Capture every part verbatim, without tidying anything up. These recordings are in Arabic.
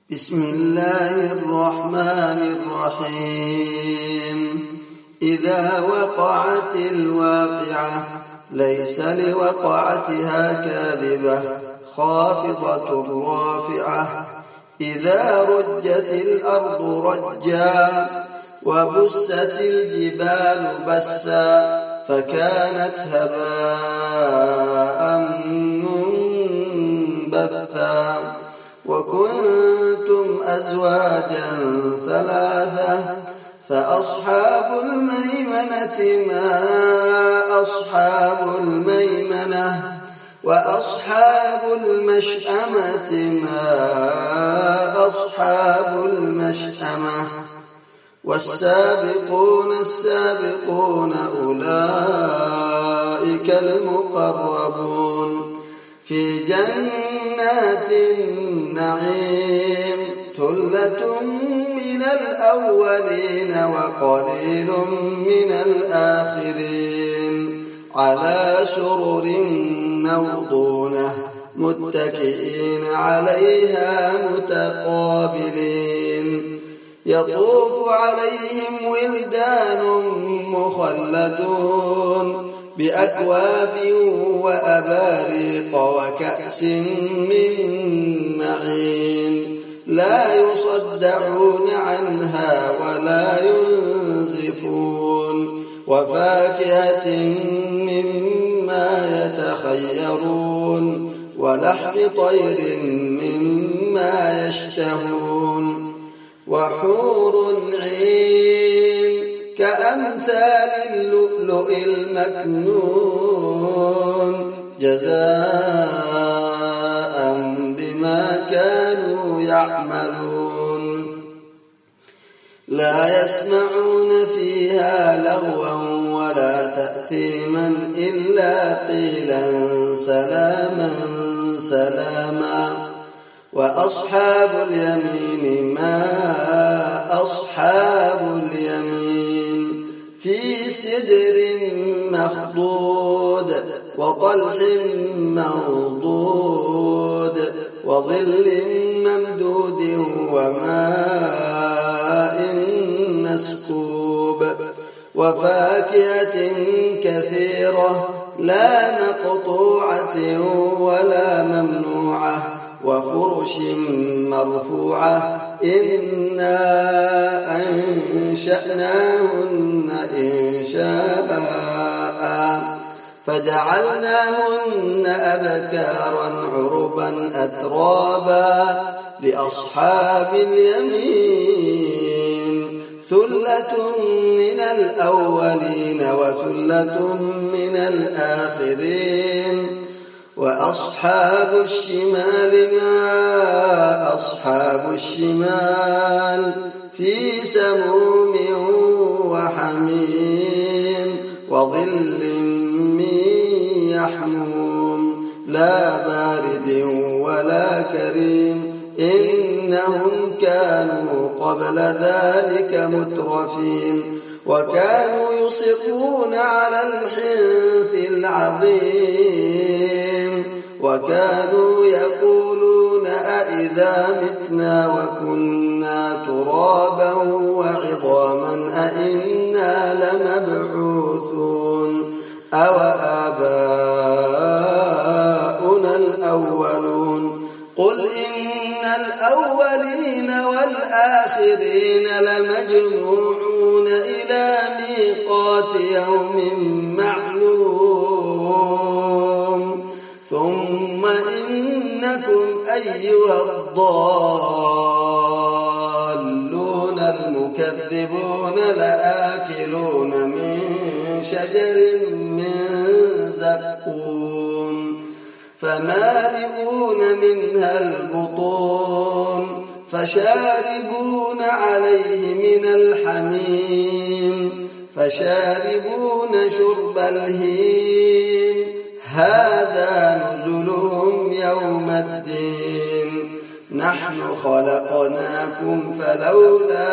بسم الله الرحمن الرحيم إذا وقعت الواقعة ليس لوقعتها كاذبة خافضة رافعة إذا رجت الأرض رجا وبست الجبال بسا فكانت هباء منبثا وكنتم أزواجا ثلاثة فأصحاب الميمنة ما أصحاب الميمنة وأصحاب المشأمة ما أصحاب المشأمة والسابقون السابقون أولئك المقربون في جنات النعيم ثلة من الأولين وقليل من الآخرين على سرر موضونة متكئين عليها متقابلين يطوف عليهم ولدان مخلدون بأكواب وأباريق وكأس من معين لا يصدعون عنها ولا ينزفون وفاكهة مما يتخيرون ولحم طير مما يشتهون وحور عين كأمثال اللؤلؤ المكنون جزاء بما كانوا يعملون لا يسمعون فيها لغوا ولا تأثيما إلا قيلا سلاما سلاما وأصحاب اليمين ما أصحاب اليمين في سدر مخضود وطلح منضود وظل ممدود وماء مسكوب وفاكهة كثيرة لا مقطوعة ولا ممنوعة وفرش مرفوعة إنا أنشأناهن إنشاء فجعلناهن أبكارا عربا أترابا لأصحاب اليمين ثلة من الأولين وثلة من الآخرين وأصحاب الشمال ما أصحاب الشمال في سموم وحميم وظل من يحموم لا بارد ولا كريم إنهم كانوا قبل ذلك مترفين وكانوا يصرون على الحنث العظيم وكانوا يقولون أئذا متنا وكنا ترابا وعظاما أئنا لمبعوثون أو آباؤنا الأولون قل إن الأولين والآخرين لمجموعون إلى ميقات يوم معلوم ثم إنكم أيها الضالون المكذبون لآكلون من شجر من زقوم فمالئون منها البطون فشاربون عليه من الحميم فشاربون شرب الهيم هذا نزلهم يوم الدين نحن خلقناكم فلولا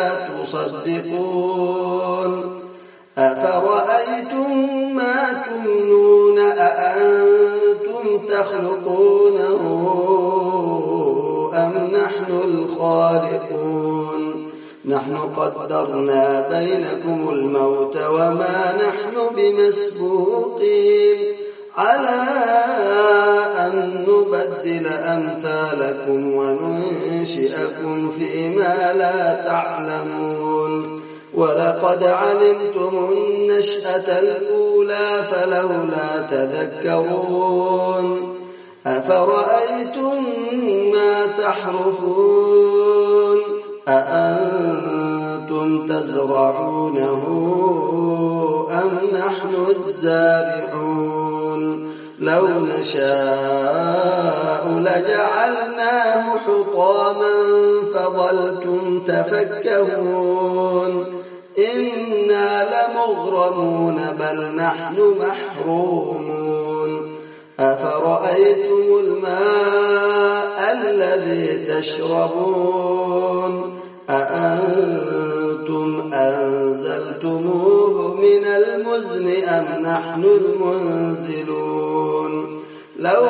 تصدقون أفرأيتم ما تمنون أأنتم تخلقونه أم نحن الخالقون الخالقون نحن قدرنا بينكم الموت وما نحن بمسبوقين على أن نبدل أمثالكم وننشئكم فيما لا تعلمون ولقد علمتم النشأة الأولى فلولا تذكرون أفرأيتم ما تحرثون أأنتم تزرعونه أم نحن الزارعون لو نشاء لجعلناه حطاما فظلتم تفكهون إنا لمغرمون بل نحن محرومون أفرأيتم الماء الذي تشربون أأنتم أنزلتموه من المزن أم نحن المنزلون لو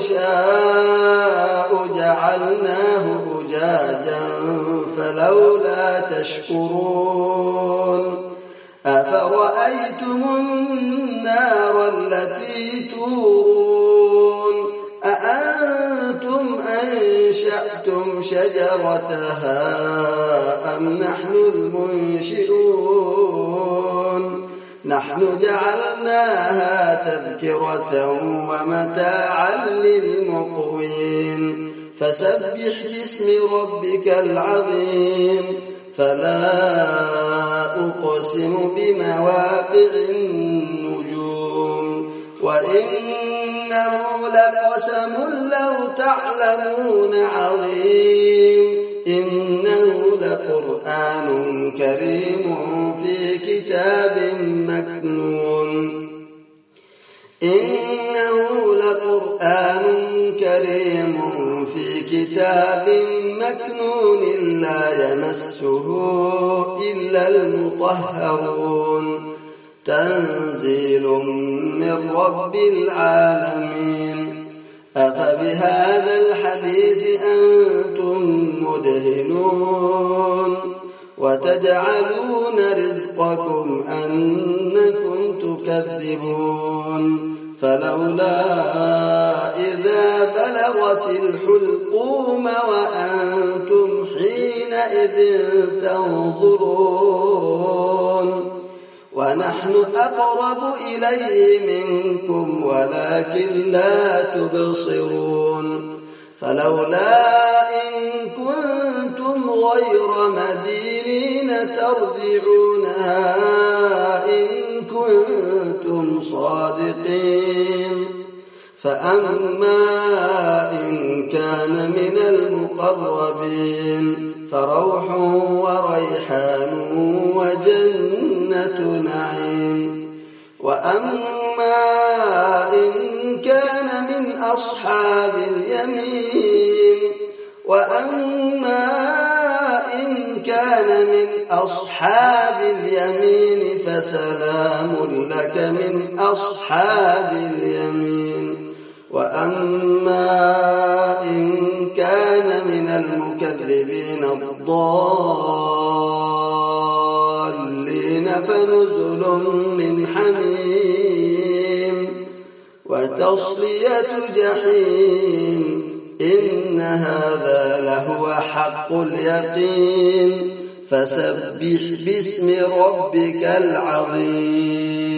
نشاء جعلناه أجاجا فلولا تشكرون أفرأيتم النار التي تورون أأنتم أنشأتم شجرتها أم نحن المنشئون نحن جعلناها تذكرة ومتاعا للمقوين فسبح باسم ربك العظيم فلا أقسم بمواقع النجوم وإنه لقسم لو تعلمون عظيم إنه لقرآن كريم في كتاب مكنون إنه لقرآن كريم في كتاب مكنون لا يمسه إلا المطهرون تنزيل من رب العالمين أفبهذا الحديث أنتم مدهنون وتجعلون رزقكم أنكم تكذبون فلولا إذا بلغت الحلقوم وأنتم حينئذ تنظرون ونحن أقرب إليه منكم ولكن لا تبصرون فلولا إن كنتم غير مدينين ترجعونها إن كنتم صادقين فأما إن كان من المقربين فروح وريحان وجنة نعيم وأما إن كان من أصحاب اليمين وأما إن كان من أصحاب اليمين فسلام لك من أصحاب اليمين وأما إن كان من المكذبين الضالين فنزل من حميم وتصلية جحيم إن هذا لهو حق اليقين فسبح باسم ربك العظيم